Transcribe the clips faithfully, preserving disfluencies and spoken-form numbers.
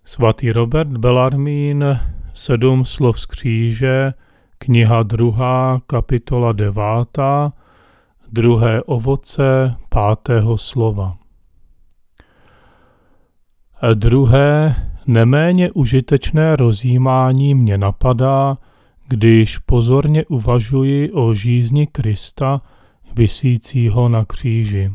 Svatý Robert Bellarmín, Sedm slov z kříže, kniha druhá, kapitola devátá, druhé ovoce pátého slova. A druhé, neméně užitečné rozjímání mě napadá, když pozorně uvažuji o žízni Krista, visícího na kříži.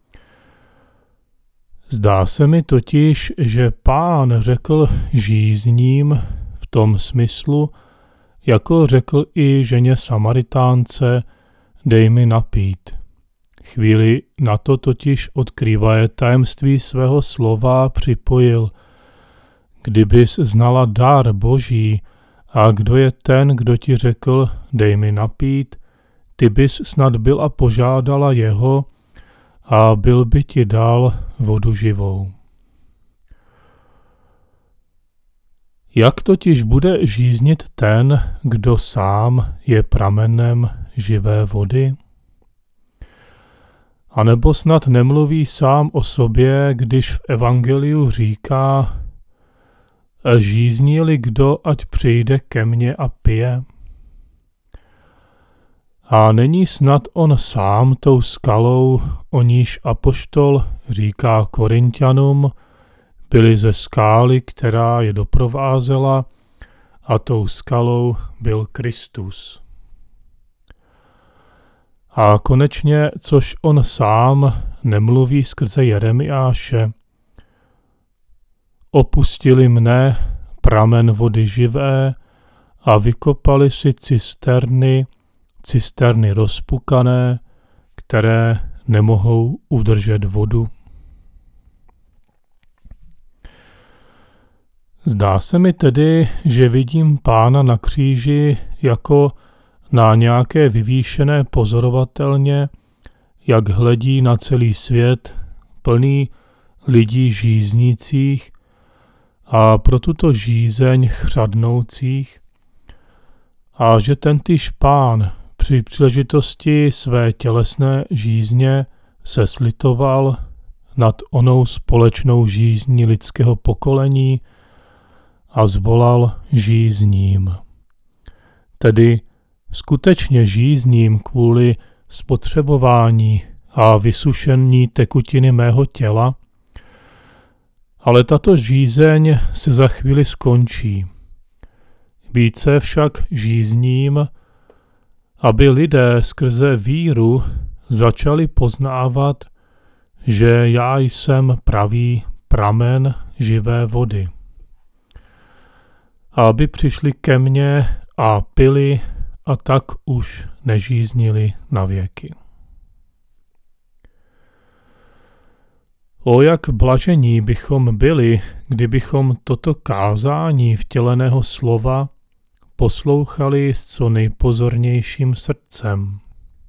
Zdá se mi totiž, že Pán řekl žízním v tom smyslu, jako řekl i ženě Samaritánce, dej mi napít. Chvíli na to totiž odkrývaje tajemství svého slova připojil. Kdybys znala dar Boží a kdo je ten, kdo ti řekl, dej mi napít, ty bys snad byla požádala jeho a byl by ti dal vodu živou. Jak totiž bude žíznit ten, kdo sám je pramenem živé vody? A nebo snad nemluví sám o sobě, když v evangeliu říká, žízní-li kdo, ať přijde ke mně a pije? A není snad on sám tou skalou, o níž apoštol říká Korinťanům, byli ze skály, která je doprovázela, a tou skalou byl Kristus. A konečně, což on sám nemluví skrze Jeremiáše, opustili mne, pramen vody živé, a vykopali si cisterny, cisterny rozpukané, které nemohou udržet vodu. Zdá se mi tedy, že vidím Pána na kříži jako na nějaké vyvýšené pozorovatelně, jak hledí na celý svět, plný lidí žíznících a pro tuto žízeň chřadnoucích, a že tentýž Pán při příležitosti své tělesné žízně se slitoval nad onou společnou žízní lidského pokolení a zvolal žízním. Tedy skutečně žízním kvůli spotřebování a vysušení tekutiny mého těla, ale tato žízeň se za chvíli skončí. Více však žízním, aby lidé skrze víru začali poznávat, že já jsem pravý pramen živé vody. Aby přišli ke mně a pili a tak už nežíznili na věky. O jak blažení bychom byli, kdybychom toto kázání vtěleného slova poslouchali s co nejpozornějším srdcem.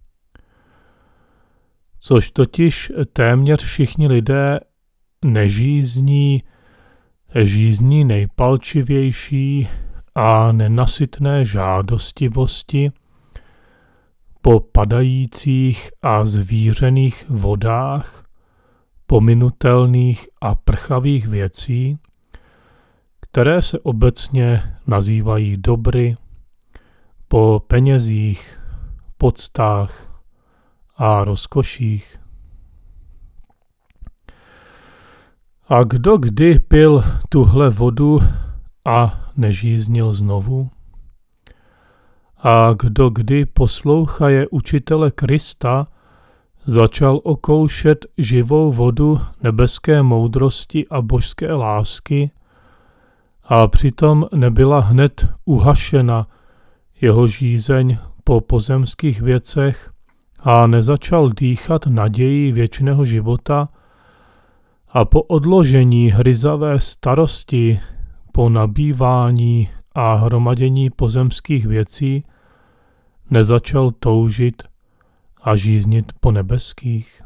Což totiž téměř všichni lidé nežízní, žízní nejpalčivější a nenasytné žádostivosti po padajících a zvířených vodách, pominutelných a prchavých věcí, které se obecně nazývají dobry, po penězích, poctách a rozkoších. A kdo kdy pil tuhle vodu a nežíznil znovu? A kdo kdy poslouchaje učitele Krista začal okoušet živou vodu nebeské moudrosti a božské lásky a přitom nebyla hned uhašena jeho žízeň po pozemských věcech a nezačal dýchat naději věčného života a po odložení hryzavé starosti, po nabývání a hromadění pozemských věcí nezačal toužit a žíznit po nebeských?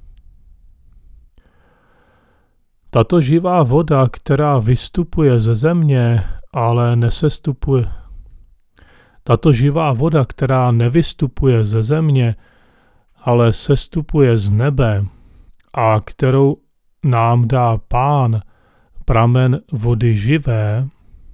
Tato živá voda, která vystupuje ze země, ale nesestupuje, tato živá voda, která nevystupuje ze země, ale sestupuje z nebe a kterou nám dá Pán pramen vody živé,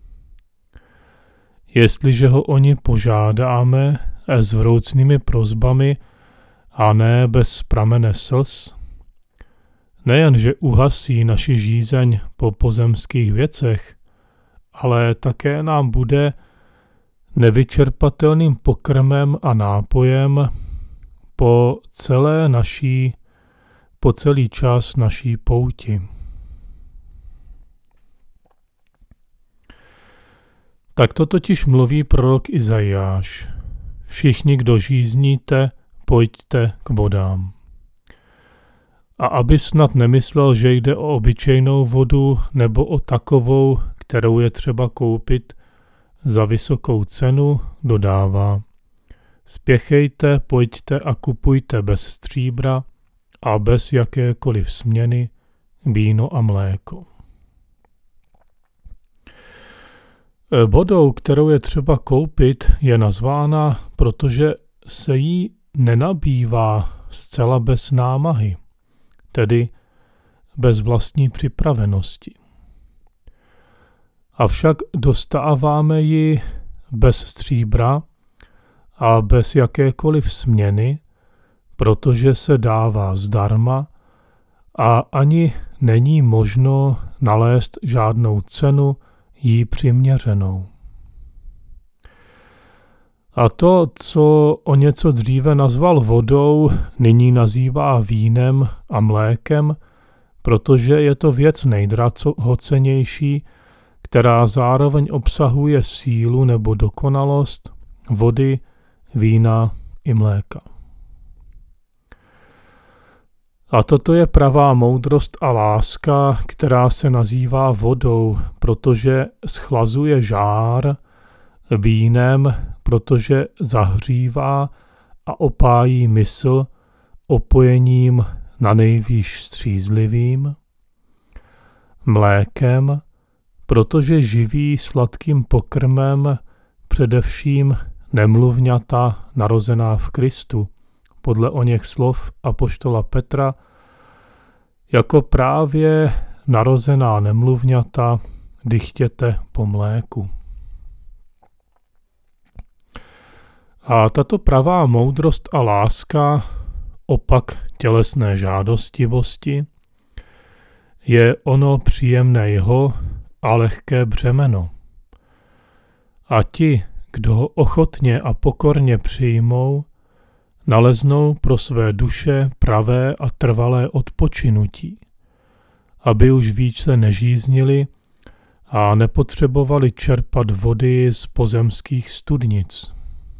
jestliže ho o ni požádáme s vroucnými prosbami a ne bez pramene slz, nejenže uhasí naši žízeň po pozemských věcech, ale také nám bude nevyčerpatelným pokrmem a nápojem po celé naší, po celý čas naší pouti. Tak to totiž mluví prorok Izajáš. Všichni, kdo žízníte, pojďte k vodám. A aby snad nemyslel, že jde o obyčejnou vodu nebo o takovou, kterou je třeba koupit za vysokou cenu, dodává: spěchejte, pojďte a kupujte bez stříbra a bez jakékoliv směny víno a mléko. Vodou, kterou je třeba koupit, je nazvána, protože se jí nenabývá zcela bez námahy, tedy bez vlastní připravenosti. Avšak dostáváme ji bez stříbra a bez jakékoliv směny, protože se dává zdarma a ani není možno nalézt žádnou cenu jí přiměřenou. A to, co o něco dříve nazval vodou, nyní nazývá vínem a mlékem, protože je to věc nejdrahocennější, která zároveň obsahuje sílu nebo dokonalost vody, vína i mléka. A toto je pravá moudrost a láska, která se nazývá vodou, protože schlazuje žár, vínem, protože zahřívá a opájí mysl opojením na nejvýš střízlivým, mlékem, protože živí sladkým pokrmem především nemluvňata narozená v Kristu, podle oněch slov apoštola Petra, jako právě narozená nemluvňata dychtěte po mléku. A tato pravá moudrost a láska, opak tělesné žádostivosti, je ono příjemné jeho a lehké břemeno. A ti, kdo ho ochotně a pokorně přijmou, naleznou pro své duše pravé a trvalé odpočinutí, aby už více nežíznili a nepotřebovali čerpat vody z pozemských studnic.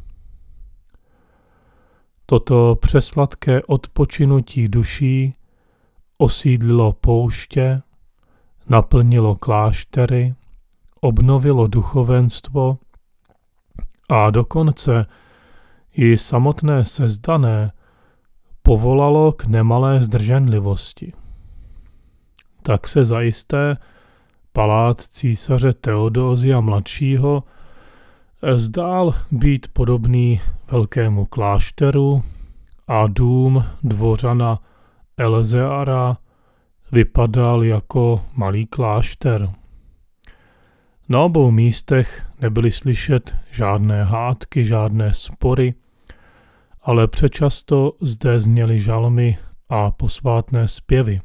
Toto přesladké odpočinutí duší osídlilo pouště, naplnilo kláštery, obnovilo duchovenstvo a dokonce i samotné sezdané povolalo k nemalé zdrženlivosti. Tak se zajisté palác císaře Teodósia mladšího zdál být podobný velkému klášteru a dům dvořana Elezeara vypadal jako malý klášter. Na obou místech nebyly slyšet žádné hádky, žádné spory, ale přečasto zde zněly žalmy a posvátné zpěvy.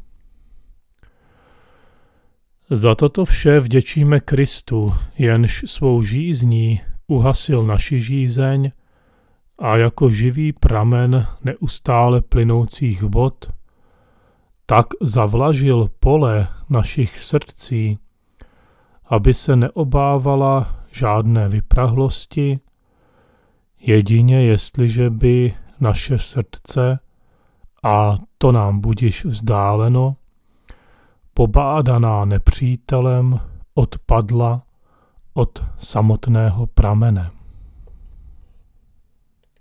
Za toto vše vděčíme Kristu, jenž svou žízní uhasil naši žízeň a jako živý pramen neustále plynoucích vod, tak zavlažil pole našich srdcí, aby se neobávala žádné vyprahlosti, jedině jestliže by naše srdce, a to nám budiž vzdáleno, pobádaná nepřítelem odpadla od samotného pramene.